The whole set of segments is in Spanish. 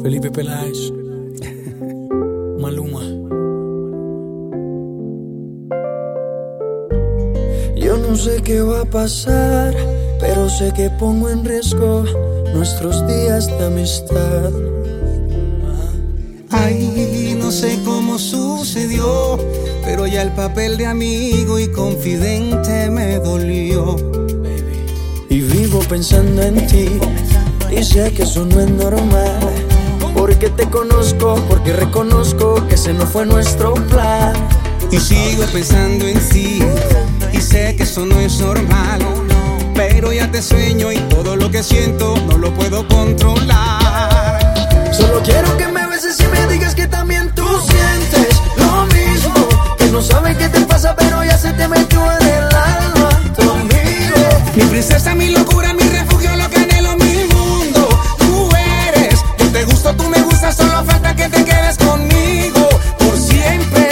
Felipe Peláez, Maluma. Yo no sé qué va a pasar, pero sé que pongo en riesgo nuestros días de amistad. Ay, no sé cómo sucedió, pero ya el papel de amigo y confidente me dolió. Y vivo pensando en ti, y sé que eso no es normal. Porque te conozco, porque reconozco que ese no fue nuestro plan. Y sigo pensando en ti, y sé que eso no es normal. Pero ya te sueño y todo lo que siento no lo puedo controlar. Solo quiero que me beses y me digas que también tú sientes lo mismo. Que no sabes qué te pasa, pero ya se te metió en el alma tu amigo. Mi princesa, mi locura, mi refugio, lo que anhelo, mi mundo. Tú eres, yo te gusto, tú me gustas, solo falta que te quedes conmigo por siempre.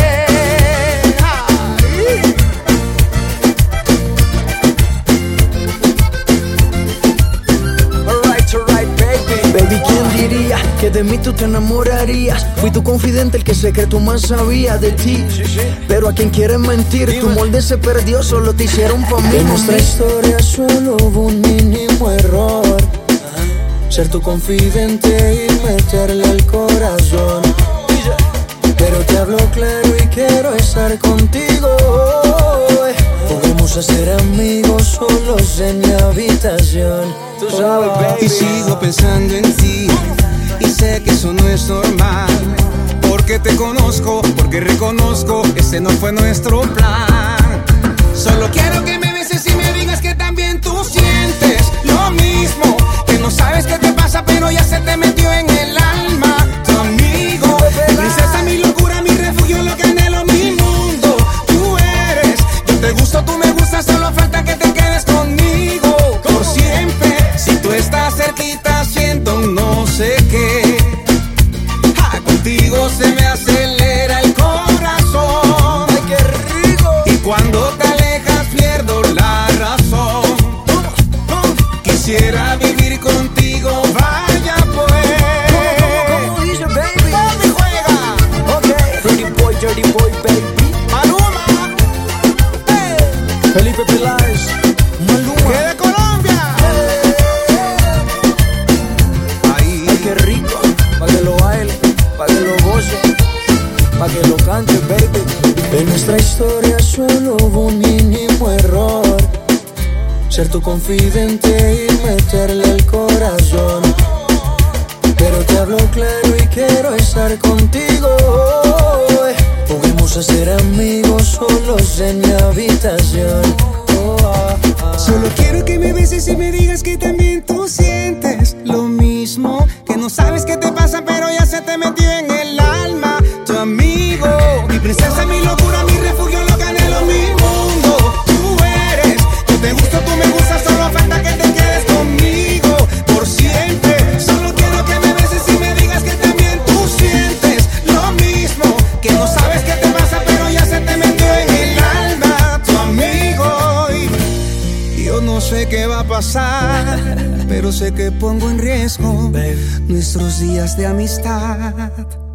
Alright, baby, ¿quién diría que de mí tú te enamorarías? Fui tu confidente, el que secreto más sabía de ti. Pero a quien quieres mentir, tu molde se perdió, solo te hicieron pa' mí. En nuestra historia solo hubo un mínimo error: ser tu confidente y meterle al corazón. Pero te hablo claro y quiero estar contigo. Podemos ser amigos solos en mi habitación. Tú sabes, baby. Y sigo pensando en ti, y sé que eso no es normal. Porque te conozco, porque reconozco que ese no fue nuestro plan. Solo quiero que me beses y me digas que también tú sientes lo mismo. Que no sabes qué te pasa, pero ya se te metió en el alma tu amigo. Princesa, mi locura, mi refugio, lo que anhelo, mi mundo. Tú eres, yo te gusto, tú me gustas, solo falta que te quedes conmigo por siempre. Si tú estás cerquita, siento un no sé qué. Contigo se me acelera el corazón. Ay, qué rico. Y cuando te alejas pierdo la razón. Quisiera vivir contigo, vaya pues. ¿Cómo dice, baby? ¿Dónde juega? Ok. Dirty boy, baby. Maluma. Felipe Peláez, Maluma. ¡Que de Colombia! Ahí. Ay, qué rico. Pa' que lo baile, pa' que lo goce, pa' que lo cante, baby. En nuestra historia solo hubo un mínimo error: ser tu confidente y meterle el corazón. Pero te hablo claro y quiero estar contigo. Podemos ser amigos solos en mi habitación. Solo quiero que me beses y me digas que también tú sientes lo mismo. Que no sabes qué te pasa, pero ya se te metió en el alma tu amigo. Mi princesa, mi locura, mi refugio, lo que anhelo, mi mundo. Tú eres, yo te gusto, tú me gustas, solo falta que te quedes conmigo por siempre. Solo quiero que me beses y me digas que también tú sientes lo mismo. Que no sabes qué te pasa, pero ya se te metió en el alma tu amigo. Y yo no sé qué va a pasar, pero sé que pongo en riesgo nuestros días de amistad.